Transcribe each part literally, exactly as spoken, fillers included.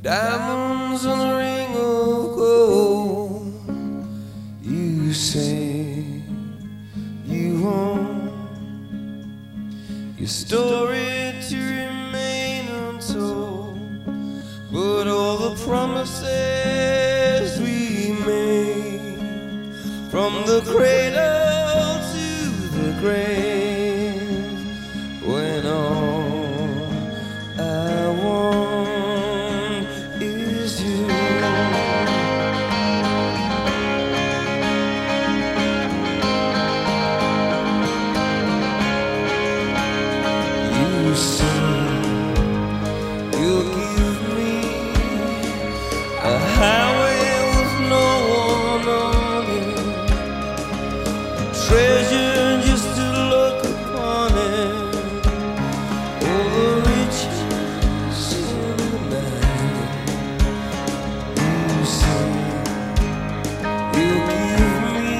diamonds on a ring of gold. You say you want your story to remain untold, but all the promises we made from the cradle to the grave, when all I want is you. You say you'll give me a highway with no one on it, treasure just to look upon it, all the riches in the night. You say you'll give me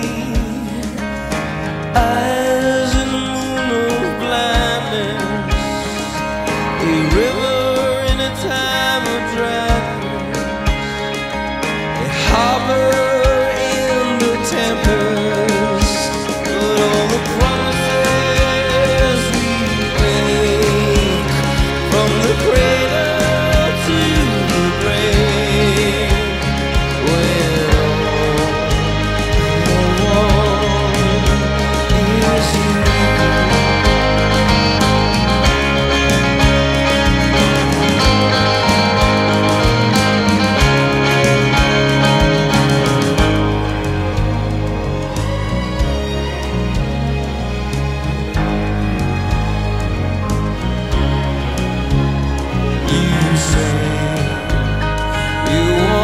eyes in the moon of blindness, a river in a time of dryness, a harbor in the tempest, but all the promises we make from the cradle to the grave, when all I want is you. You say you want